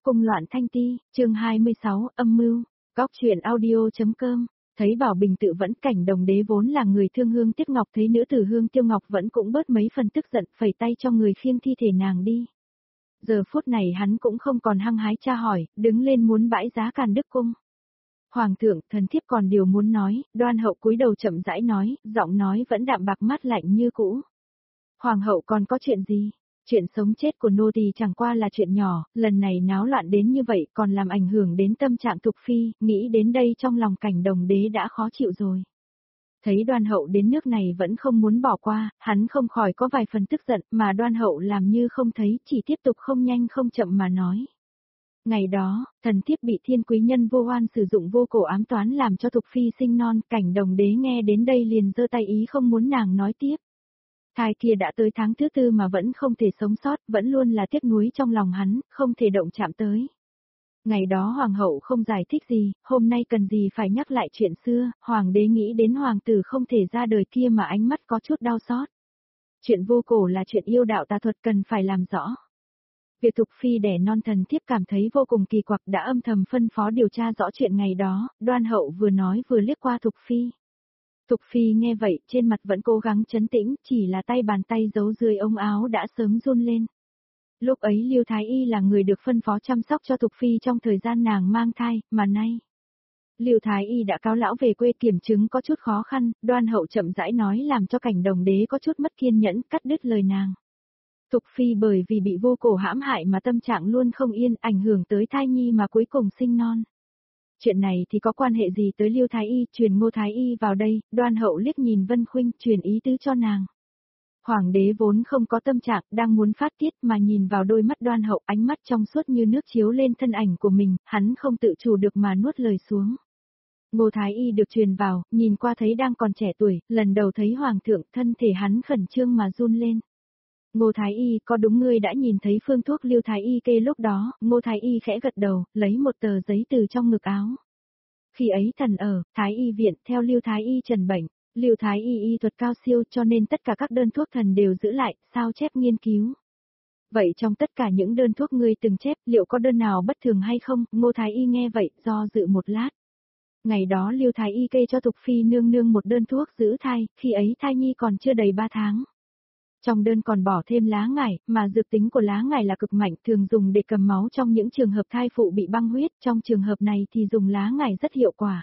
Cung loạn thanh ti, chương 26, âm mưu, góc truyện audio.com. Thấy Bảo Bình tự vẫn, Cảnh Đồng Đế vốn là người thương Hương Tiếc Ngọc, thấy nữ tử Hương Tiêu Ngọc vẫn cũng bớt mấy phần tức giận, phẩy tay cho người khiêng thi thể nàng đi. Giờ phút này hắn cũng không còn hăng hái tra hỏi, đứng lên muốn bãi giá Càn Đức Cung. Hoàng thượng, thần thiếp còn điều muốn nói, Đoan Hậu cúi đầu chậm rãi nói, giọng nói vẫn đạm bạc mát lạnh như cũ. Hoàng hậu còn có chuyện gì? Chuyện sống chết của nô tỳ chẳng qua là chuyện nhỏ, lần này náo loạn đến như vậy còn làm ảnh hưởng đến tâm trạng Thục Phi, nghĩ đến đây trong lòng Cảnh Đồng Đế đã khó chịu rồi. Thấy Đoan Hậu đến nước này vẫn không muốn bỏ qua, hắn không khỏi có vài phần tức giận, mà Đoan Hậu làm như không thấy, chỉ tiếp tục không nhanh không chậm mà nói. Ngày đó, thần thiếp bị thiên quý nhân vô oan sử dụng vô cổ ám toán làm cho Thục Phi sinh non, Cảnh Đồng Đế nghe đến đây liền giơ tay ý không muốn nàng nói tiếp. Thai kia đã tới tháng thứ 4 mà vẫn không thể sống sót, vẫn luôn là tiếc nuối trong lòng hắn, không thể động chạm tới. Ngày đó hoàng hậu không giải thích gì, hôm nay cần gì phải nhắc lại chuyện xưa, hoàng đế nghĩ đến hoàng tử không thể ra đời kia mà ánh mắt có chút đau xót. Chuyện vô cổ là chuyện yêu đạo tà thuật cần phải làm rõ. Việc Thục Phi đẻ non thần thiếp cảm thấy vô cùng kỳ quặc, đã âm thầm phân phó điều tra rõ chuyện ngày đó, Đoan Hậu vừa nói vừa liếc qua Thục Phi. Thục Phi nghe vậy, trên mặt vẫn cố gắng trấn tĩnh, chỉ là bàn tay giấu dưới ống áo đã sớm run lên. Lúc ấy Liêu Thái Y là người được phân phó chăm sóc cho Thục Phi trong thời gian nàng mang thai, mà nay Liêu Thái Y đã cáo lão về quê kiểm chứng có chút khó khăn, Đoan Hậu chậm rãi nói làm cho Cảnh Đồng Đế có chút mất kiên nhẫn, cắt đứt lời nàng. Thục Phi bởi vì bị vô cổ hãm hại mà tâm trạng luôn không yên, ảnh hưởng tới thai nhi mà cuối cùng sinh non. Chuyện này thì có quan hệ gì tới Liêu Thái Y, truyền Ngô Thái Y vào đây, Đoan Hậu liếc nhìn Vân Khuynh, truyền ý tứ cho nàng. Hoàng đế vốn không có tâm trạng, đang muốn phát tiết mà nhìn vào đôi mắt Đoan Hậu, ánh mắt trong suốt như nước chiếu lên thân ảnh của mình, hắn không tự chủ được mà nuốt lời xuống. Ngô Thái Y được truyền vào, nhìn qua thấy đang còn trẻ tuổi, lần đầu thấy Hoàng thượng, thân thể hắn khẩn trương mà run lên. Ngô Thái Y, có đúng ngươi đã nhìn thấy phương thuốc Liêu Thái Y kê lúc đó, Ngô Thái Y khẽ gật đầu, lấy một tờ giấy từ trong ngực áo. Khi ấy thần ở Thái Y viện, theo Liêu Thái Y trần bệnh, Liêu Thái Y y thuật cao siêu cho nên tất cả các đơn thuốc thần đều giữ lại, sao chép nghiên cứu. Vậy trong tất cả những đơn thuốc ngươi từng chép, liệu có đơn nào bất thường hay không? Ngô Thái Y nghe vậy, do dự một lát. Ngày đó Liêu Thái Y kê cho Thục Phi nương nương một đơn thuốc giữ thai, khi ấy thai nhi còn chưa đầy 3 tháng. Trong đơn còn bỏ thêm lá ngải, mà dược tính của lá ngải là cực mạnh, thường dùng để cầm máu trong những trường hợp thai phụ bị băng huyết, trong trường hợp này thì dùng lá ngải rất hiệu quả.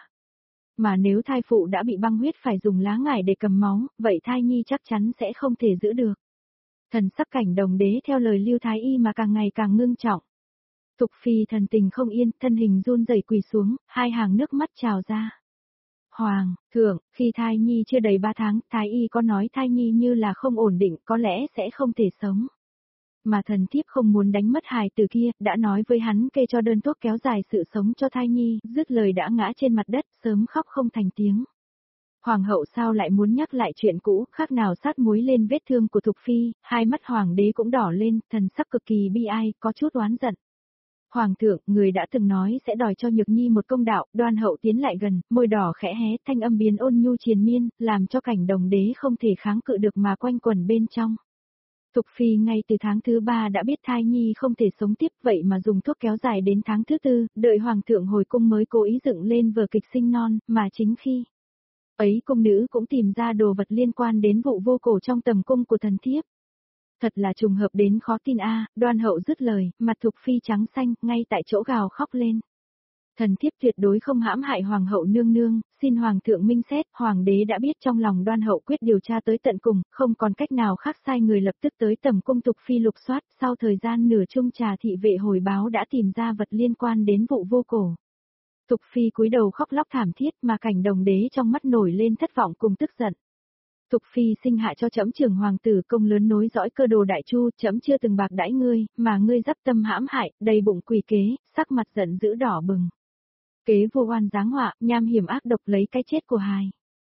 Mà nếu thai phụ đã bị băng huyết phải dùng lá ngải để cầm máu, vậy thai nhi chắc chắn sẽ không thể giữ được. Thần sắc Cảnh Đồng Đế theo lời Liêu Thái Y mà càng ngày càng ngưng trọng. Thục Phi thần tình không yên, thân hình run rẩy quỳ xuống, hai hàng nước mắt trào ra. Hoàng thượng, khi thai nhi chưa đầy 3 tháng, Thái Y có nói thai nhi như là không ổn định, có lẽ sẽ không thể sống. Mà thần thiếp không muốn đánh mất hài tử kia, đã nói với hắn kê cho đơn thuốc kéo dài sự sống cho thai nhi, dứt lời đã ngã trên mặt đất, sớm khóc không thành tiếng. Hoàng hậu sao lại muốn nhắc lại chuyện cũ, khác nào sát muối lên vết thương của Thục Phi, hai mắt hoàng đế cũng đỏ lên, thần sắc cực kỳ bi ai, có chút oán giận. Hoàng thượng, người đã từng nói sẽ đòi cho Nhược Nhi một công đạo, Đoan Hậu tiến lại gần, môi đỏ khẽ hé, thanh âm biến ôn nhu triền miên, làm cho Cảnh Đồng Đế không thể kháng cự được mà quanh quẩn bên trong. Thục Phi ngay từ tháng thứ 3 đã biết thai nhi không thể sống tiếp, vậy mà dùng thuốc kéo dài đến tháng thứ 4, đợi Hoàng thượng hồi cung mới cố ý dựng lên vở kịch sinh non, mà chính khi ấy cung nữ cũng tìm ra đồ vật liên quan đến vụ vô cổ trong tầm cung của thần thiếp. Thật là trùng hợp đến khó tin a. Đoan Hậu dứt lời, mặt Thục Phi trắng xanh, ngay tại chỗ gào khóc lên. Thần thiếp tuyệt đối không hãm hại Hoàng hậu nương nương, xin Hoàng thượng minh xét, Hoàng đế đã biết trong lòng Đoan Hậu quyết điều tra tới tận cùng, không còn cách nào khác sai người lập tức tới tầm cung Thục Phi lục soát, sau thời gian nửa chung trà thị vệ hồi báo đã tìm ra vật liên quan đến vụ vô cổ. Thục Phi cúi đầu khóc lóc thảm thiết mà Cảnh Đồng Đế trong mắt nổi lên thất vọng cùng tức giận. Thục Phi sinh hạ cho trẫm trưởng hoàng tử công lớn nối dõi cơ đồ đại chu, trẫm chưa từng bạc đãi ngươi, mà ngươi dắp tâm hãm hại, đầy bụng quỷ kế, sắc mặt giận dữ đỏ bừng. Kế vô oan giáng họa, nham hiểm ác độc lấy cái chết của hài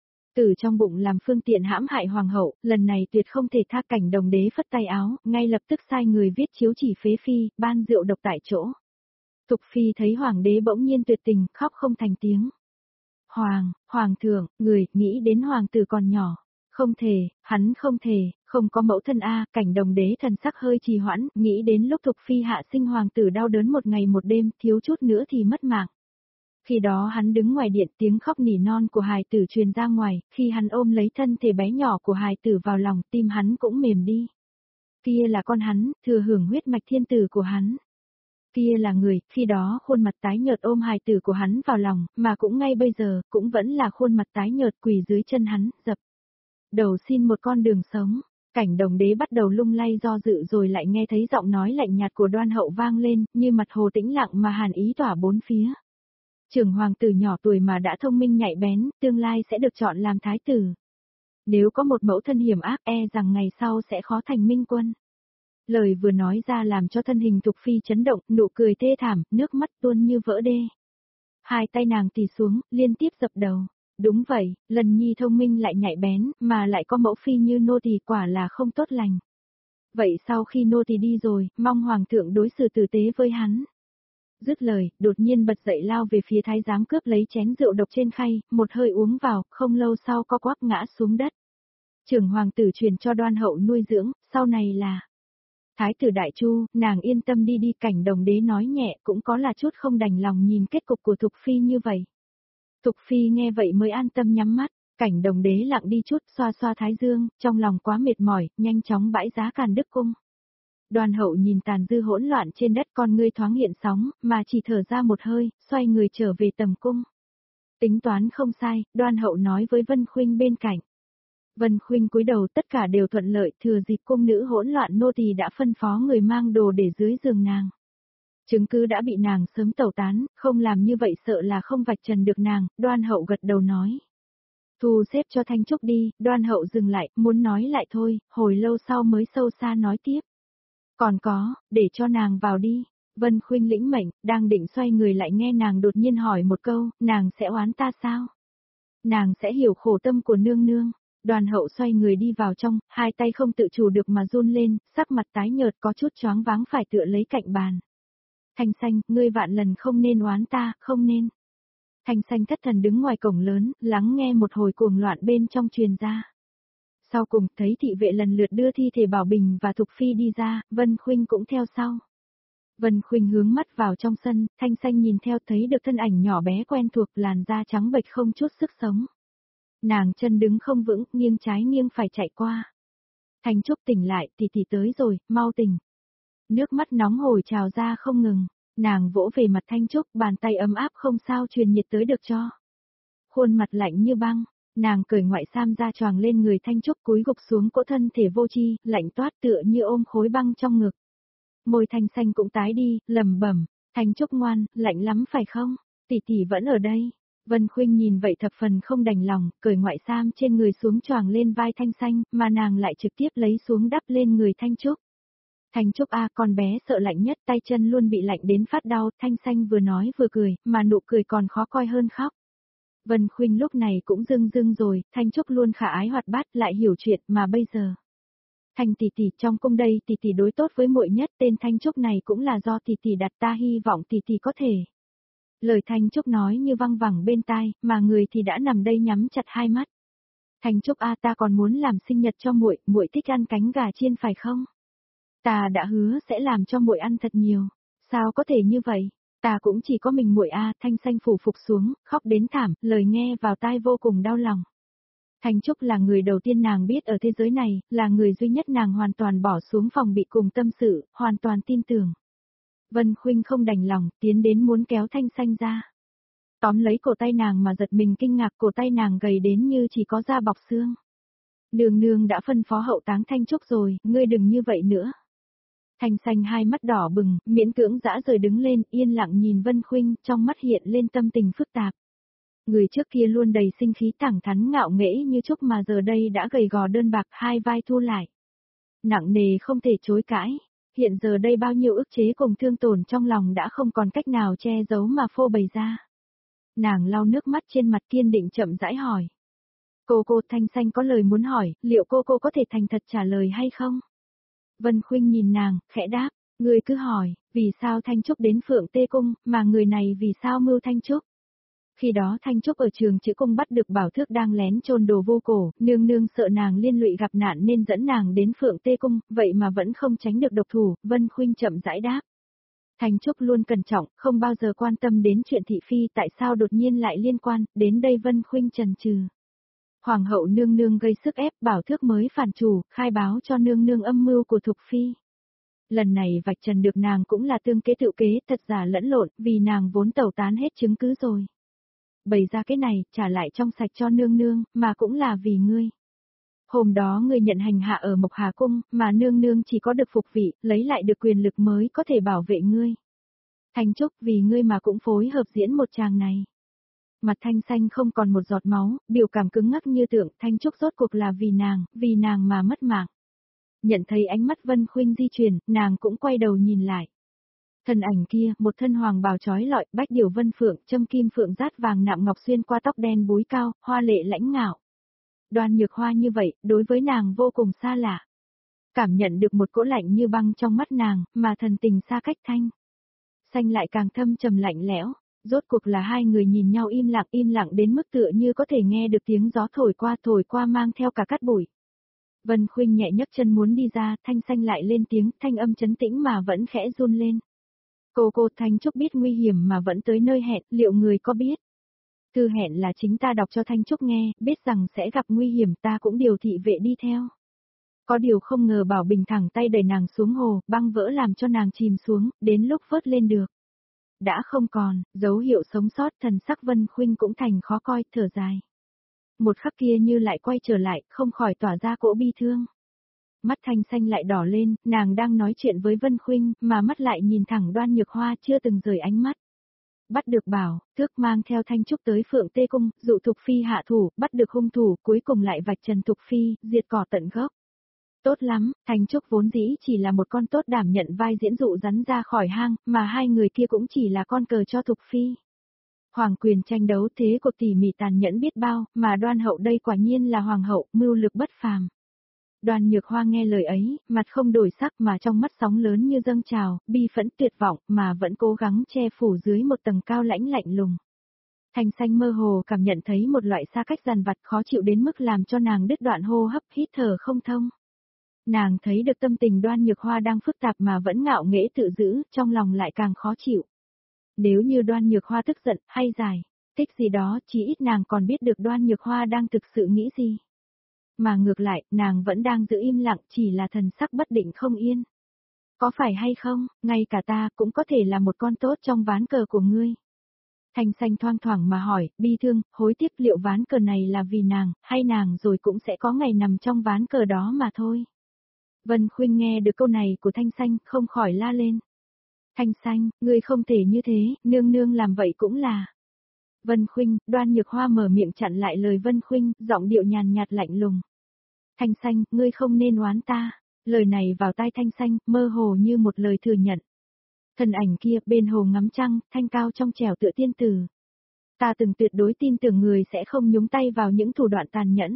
tử trong bụng làm phương tiện hãm hại hoàng hậu, lần này tuyệt không thể tha. Cảnh Đồng Đế phất tay áo, ngay lập tức sai người viết chiếu chỉ phế phi, ban rượu độc tại chỗ. Thục Phi thấy hoàng đế bỗng nhiên tuyệt tình, khóc không thành tiếng. Hoàng thượng, người, nghĩ đến hoàng tử còn nhỏ. Không thể, hắn Không có mẫu thân a, Cảnh Đồng Đế thần sắc hơi trì hoãn, nghĩ đến lúc Thục Phi hạ sinh hoàng tử đau đớn một ngày một đêm, thiếu chút nữa thì mất mạng. Khi đó hắn đứng ngoài điện, tiếng khóc nỉ non của hài tử truyền ra ngoài, khi hắn ôm lấy thân thể bé nhỏ của hài tử vào lòng, tim hắn cũng mềm đi. Kia là con hắn, thừa hưởng huyết mạch thiên tử của hắn. Kia là người, khi đó khuôn mặt tái nhợt ôm hài tử của hắn vào lòng, mà cũng ngay bây giờ, cũng vẫn là khuôn mặt tái nhợt quỳ dưới chân hắn, dập đầu xin một con đường sống. Cảnh Đồng Đế bắt đầu lung lay do dự rồi lại nghe thấy giọng nói lạnh nhạt của Đoan Hậu vang lên, như mặt hồ tĩnh lặng mà hàn ý tỏa bốn phía. Trưởng hoàng tử nhỏ tuổi mà đã thông minh nhạy bén, tương lai sẽ được chọn làm thái tử. Nếu có một mẫu thân hiểm ác rằng ngày sau sẽ khó thành minh quân. Lời vừa nói ra làm cho thân hình Thục Phi chấn động, nụ cười thê thảm, nước mắt tuôn như vỡ đê. Hai tay nàng tì xuống, liên tiếp dập đầu. Đúng vậy, lần nhi thông minh lại nhạy bén, mà lại có mẫu phi như nô tỳ quả là không tốt lành. Vậy sau khi nô tỳ đi rồi, mong hoàng thượng đối xử tử tế với hắn. Dứt lời, đột nhiên bật dậy lao về phía thái giám cướp lấy chén rượu độc trên khay, một hơi uống vào, không lâu sau co quắp ngã xuống đất. Trưởng hoàng tử truyền cho Đoan Hậu nuôi dưỡng, sau này là Thái tử Đại Chu, nàng yên tâm đi đi. Cảnh Đồng Đế nói nhẹ, cũng có là chút không đành lòng nhìn kết cục của Thục Phi như vậy. Thục Phi nghe vậy mới an tâm nhắm mắt. Cảnh Đồng Đế lặng đi chút, xoa xoa thái dương, trong lòng quá mệt mỏi, nhanh chóng bãi giá Càn Đức cung. Đoan Hậu nhìn tàn dư hỗn loạn trên đất, con ngươi thoáng hiện sóng, mà chỉ thở ra một hơi, xoay người trở về tầm cung. Tính toán không sai, Đoan Hậu nói với Vân Khuynh bên cạnh. Vân Khuynh cúi đầu, tất cả đều thuận lợi, thừa dịp cung nữ hỗn loạn nô tỳ đã phân phó người mang đồ để dưới giường nàng. Chứng cứ đã bị nàng sớm tẩu tán, không làm như vậy sợ là không vạch trần được nàng. Đoan Hậu gật đầu nói. Thu xếp cho Thanh Trúc đi. Đoan Hậu dừng lại, muốn nói lại thôi, hồi lâu sau mới sâu xa nói tiếp. Còn có, để cho nàng vào đi. Vân Khuynh lĩnh mệnh, đang định xoay người lại nghe nàng đột nhiên hỏi một câu, nàng sẽ oán ta sao? Nàng sẽ hiểu khổ tâm của nương nương. Đoàn Hậu xoay người đi vào trong, hai tay không tự chủ được mà run lên, sắc mặt tái nhợt có chút choáng váng phải tựa lấy cạnh bàn. Thanh Xanh, ngươi vạn lần không nên oán ta, không nên. Thanh Xanh thất thần đứng ngoài cổng lớn, lắng nghe một hồi cuồng loạn bên trong truyền ra. Sau cùng, thấy thị vệ lần lượt đưa thi thể Bảo Bình và Thục Phi đi ra, Vân Khuynh cũng theo sau. Vân Khuynh hướng mắt vào trong sân, Thanh Xanh nhìn theo thấy được thân ảnh nhỏ bé quen thuộc, làn da trắng bệch không chút sức sống. Nàng chân đứng không vững, nghiêng trái nghiêng phải chạy qua. Thanh Trúc tỉnh lại, tỷ tỷ tới rồi, mau tỉnh. Nước mắt nóng hổi trào ra không ngừng, nàng vỗ về mặt Thanh Trúc, bàn tay ấm áp không sao truyền nhiệt tới được cho. Khuôn mặt lạnh như băng, nàng cởi ngoại sam ra choàng lên người Thanh Trúc, cúi gục xuống cỗ thân thể vô tri, lạnh toát tựa như ôm khối băng trong ngực. Môi Thanh Xanh cũng tái đi, lẩm bẩm, Thanh Trúc ngoan, lạnh lắm phải không? Tỷ tỷ vẫn ở đây. Vân Khuynh nhìn vậy thập phần không đành lòng, cởi ngoại sam trên người xuống choàng lên vai Thanh Xanh, mà nàng lại trực tiếp lấy xuống đắp lên người Thanh Trúc. Thanh Trúc a, con bé sợ lạnh nhất, tay chân luôn bị lạnh đến phát đau. Thanh Xanh vừa nói vừa cười, mà nụ cười còn khó coi hơn khóc. Vân Khuynh lúc này cũng rưng rưng rồi, Thanh Trúc luôn khả ái hoạt bát, lại hiểu chuyện, mà bây giờ. Thanh tỷ tỷ, trong cung đây tỷ tỷ đối tốt với muội nhất, tên Thanh Trúc này cũng là do tỷ tỷ đặt, ta hy vọng tỷ tỷ có thể. Lời Thanh Trúc nói như văng vẳng bên tai, mà người thì đã nằm đây nhắm chặt hai mắt. Thanh Trúc a, ta còn muốn làm sinh nhật cho muội, muội thích ăn cánh gà chiên phải không? Ta đã hứa sẽ làm cho muội ăn thật nhiều. Sao có thể như vậy? Ta cũng chỉ có mình muội a. Thanh Xanh phủ phục xuống, khóc đến thảm, lời nghe vào tai vô cùng đau lòng. Thanh Trúc là người đầu tiên nàng biết ở thế giới này, là người duy nhất nàng hoàn toàn bỏ xuống phòng bị cùng tâm sự, hoàn toàn tin tưởng. Vân Khuynh không đành lòng, tiến đến muốn kéo Thanh Xanh ra. Tóm lấy cổ tay nàng mà giật mình kinh ngạc, cổ tay nàng gầy đến như chỉ có da bọc xương. Nương nương đã phân phó hậu táng Thanh Trúc rồi, ngươi đừng như vậy nữa. Thanh Xanh hai mắt đỏ bừng, miễn cưỡng dã rời đứng lên, yên lặng nhìn Vân Khuynh, trong mắt hiện lên tâm tình phức tạp. Người trước kia luôn đầy sinh khí thẳng thắn ngạo nghễ như Trúc mà giờ đây đã gầy gò đơn bạc, hai vai thu lại. Nặng nề không thể chối cãi. Hiện giờ đây bao nhiêu ức chế cùng thương tổn trong lòng đã không còn cách nào che giấu mà phô bày ra. Nàng lau nước mắt trên mặt kiên định chậm rãi hỏi. Cô Thanh Xanh có lời muốn hỏi, liệu cô có thể thành thật trả lời hay không? Vân Khuynh nhìn nàng, khẽ đáp, ngươi cứ hỏi, vì sao Thanh Trúc đến Phượng Tê Cung, mà người này vì sao mưu Thanh Trúc? Khi đó Thanh Trúc ở trường chữ cung bắt được Bảo Thước đang lén chôn đồ vô cổ, nương nương sợ nàng liên lụy gặp nạn nên dẫn nàng đến Phượng Tê Cung, vậy mà vẫn không tránh được độc thủ, Vân Khuynh chậm rãi đáp. Thanh Trúc luôn cẩn trọng, không bao giờ quan tâm đến chuyện thị phi tại sao đột nhiên lại liên quan, đến đây Vân Khuynh chần chừ. Hoàng hậu nương nương gây sức ép Bảo Thước mới phản chủ, khai báo cho nương nương âm mưu của Thục Phi. Lần này vạch trần được nàng cũng là tương kế tự kế, thật giả lẫn lộn, vì nàng vốn tẩu tán hết chứng cứ rồi. Bày ra cái này, trả lại trong sạch cho nương nương, mà cũng là vì ngươi. Hôm đó ngươi nhận hành hạ ở Mộc Hà Cung, mà nương nương chỉ có được phục vị, lấy lại được quyền lực mới có thể bảo vệ ngươi. Thanh Trúc vì ngươi mà cũng phối hợp diễn một tràng này. Mặt Thanh Xanh không còn một giọt máu, biểu cảm cứng ngắc như tượng, Thanh Trúc rốt cuộc là vì nàng mà mất mạng. Nhận thấy ánh mắt Vân Khuynh di chuyển, nàng cũng quay đầu nhìn lại. Thân ảnh kia, một thân hoàng bào trói lọi, bách điểu vân phượng, châm kim phượng rát vàng nạm ngọc xuyên qua tóc đen búi cao, hoa lệ lãnh ngạo. Đoan Nhược Hoa như vậy, đối với nàng vô cùng xa lạ. Cảm nhận được một cỗ lạnh như băng trong mắt nàng, mà thần tình xa cách Thanh Xanh lại càng thâm trầm lạnh lẽo. Rốt cuộc là hai người nhìn nhau im lặng đến mức tựa như có thể nghe được tiếng gió thổi qua mang theo cả cát bụi. Vân Khuynh nhẹ nhấc chân muốn đi ra, Thanh Xanh lại lên tiếng, thanh âm trấn tĩnh mà vẫn khẽ run lên. Cô Thanh Trúc biết nguy hiểm mà vẫn tới nơi hẹn, liệu người có biết? Thư hẹn là chính ta đọc cho Thanh Trúc nghe, biết rằng sẽ gặp nguy hiểm ta cũng điều thị vệ đi theo. Có điều không ngờ Bảo Bình thẳng tay đẩy nàng xuống hồ, băng vỡ làm cho nàng chìm xuống, đến lúc vớt lên được. Đã không còn, dấu hiệu sống sót, thần sắc Vân Khuynh cũng thành khó coi, thở dài. Một khắc kia như lại quay trở lại, không khỏi tỏa ra cỗ bi thương. Mắt Thanh Xanh lại đỏ lên, nàng đang nói chuyện với Vân Khuynh, mà mắt lại nhìn thẳng Đoan Nhược Hoa chưa từng rời ánh mắt. Bắt được Bảo Thước mang theo Thanh Trúc tới Phượng Tê Cung, dụ Thục Phi hạ thủ, bắt được hung thủ, cuối cùng lại vạch trần Thục Phi, diệt cỏ tận gốc. Tốt lắm, Thanh Trúc vốn dĩ chỉ là một con tốt đảm nhận vai diễn dụ rắn ra khỏi hang, mà hai người kia cũng chỉ là con cờ cho Thục Phi. Hoàng quyền tranh đấu thế cuộc tỉ mỉ tàn nhẫn biết bao, mà Đoan hậu đây quả nhiên là hoàng hậu, mưu lực bất phàm. Đoan Nhược Hoa nghe lời ấy, mặt không đổi sắc mà trong mắt sóng lớn như dâng trào, bi phẫn tuyệt vọng mà vẫn cố gắng che phủ dưới một tầng cao lãnh lạnh lùng. Thanh Xanh mơ hồ cảm nhận thấy một loại xa cách dằn vặt khó chịu đến mức làm cho nàng đứt đoạn hô hấp hít thở không thông. Nàng thấy được tâm tình Đoan Nhược Hoa đang phức tạp mà vẫn ngạo nghễ tự giữ, trong lòng lại càng khó chịu. Nếu như Đoan Nhược Hoa tức giận, hay giải thích gì đó, chỉ ít nàng còn biết được Đoan Nhược Hoa đang thực sự nghĩ gì. Mà ngược lại, nàng vẫn đang giữ im lặng, chỉ là thần sắc bất định không yên. Có phải hay không, ngay cả ta cũng có thể là một con tốt trong ván cờ của ngươi. Thanh Xanh thoang thoảng mà hỏi, bi thương, hối tiếc liệu ván cờ này là vì nàng, hay nàng rồi cũng sẽ có ngày nằm trong ván cờ đó mà thôi. Vân Khuynh nghe được câu này của Thanh Xanh, không khỏi la lên. Thanh Xanh, ngươi không thể như thế, nương nương làm vậy cũng là. Vân Khuynh, Đoan Nhược Hoa mở miệng chặn lại lời Vân Khuynh, giọng điệu nhàn nhạt lạnh lùng. Thanh Xanh, ngươi không nên oán ta. Lời này vào tai Thanh Xanh, mơ hồ như một lời thừa nhận. Thân ảnh kia, bên hồ ngắm trăng, thanh cao trong trẻo tựa tiên tử. Ta từng tuyệt đối tin tưởng người sẽ không nhúng tay vào những thủ đoạn tàn nhẫn.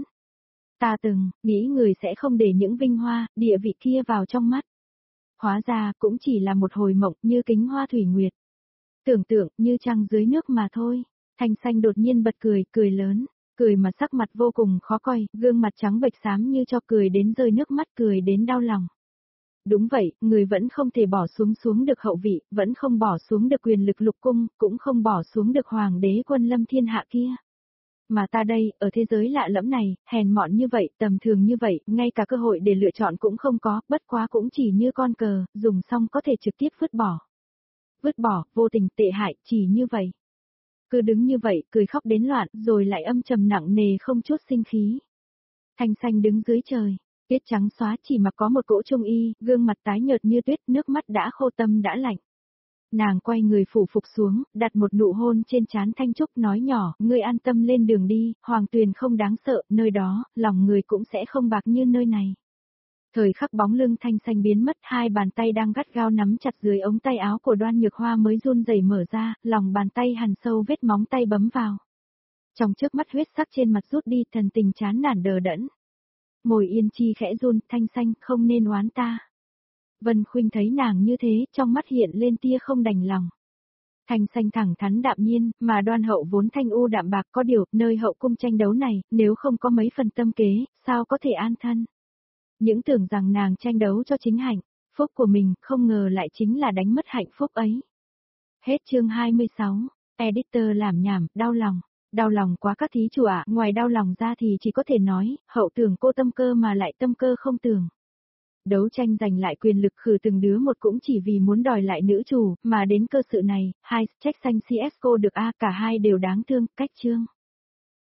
Ta từng, nghĩ người sẽ không để những vinh hoa, địa vị kia vào trong mắt. Hóa ra, cũng chỉ là một hồi mộng như kính hoa thủy nguyệt. Tưởng tượng, như trăng dưới nước mà thôi. Thanh Xanh đột nhiên bật cười, cười lớn. Cười mà sắc mặt vô cùng khó coi, gương mặt trắng bệch xám như cho cười đến rơi nước mắt, cười đến đau lòng. Đúng vậy, người vẫn không thể bỏ xuống được hậu vị, vẫn không bỏ xuống được quyền lực lục cung, cũng không bỏ xuống được hoàng đế quân lâm thiên hạ kia. Mà ta đây, ở thế giới lạ lẫm này, hèn mọn như vậy, tầm thường như vậy, ngay cả cơ hội để lựa chọn cũng không có, bất quá cũng chỉ như con cờ, dùng xong có thể trực tiếp vứt bỏ. Vứt bỏ, vô tình, tệ hại, chỉ như vậy. Cứ đứng như vậy, cười khóc đến loạn, rồi lại âm trầm nặng nề không chút sinh khí. Thanh Xanh đứng dưới trời, tiết trắng xóa chỉ mặc có một cỗ trung y, gương mặt tái nhợt như tuyết, nước mắt đã khô tâm đã lạnh. Nàng quay người phủ phục xuống, đặt một nụ hôn trên trán Thanh Trúc nói nhỏ, ngươi an tâm lên đường đi, Hoàng Tuyền không đáng sợ, nơi đó, lòng người cũng sẽ không bạc như nơi này. Thời khắc bóng lưng Thanh Xanh biến mất, hai bàn tay đang gắt gao nắm chặt dưới ống tay áo của Đoan Nhược Hoa mới run rẩy mở ra, lòng bàn tay hằn sâu vết móng tay bấm vào. Trong trước mắt huyết sắc trên mặt rút đi, thần tình chán nản đờ đẫn. Môi Yên Chi khẽ run, Thanh Xanh, không nên oán ta. Vân Khuynh thấy nàng như thế, trong mắt hiện lên tia không đành lòng. Thanh xanh thẳng thắn đạm nhiên, mà Đoan Hậu vốn thanh u đạm bạc, có điều, nơi hậu cung tranh đấu này, nếu không có mấy phần tâm kế, sao có thể an thân. Những tưởng rằng nàng tranh đấu cho chính hạnh phúc của mình, không ngờ lại chính là đánh mất hạnh phúc ấy. Hết chương 26, editor làm nhảm, đau lòng. Đau lòng quá các thí chủ ạ, ngoài đau lòng ra thì chỉ có thể nói, hậu tưởng cô tâm cơ mà lại tâm cơ không tưởng. Đấu tranh giành lại quyền lực khử từng đứa một cũng chỉ vì muốn đòi lại nữ chủ, mà đến cơ sự này, hai trách xanh CSGO được cả hai đều đáng thương, cách chương.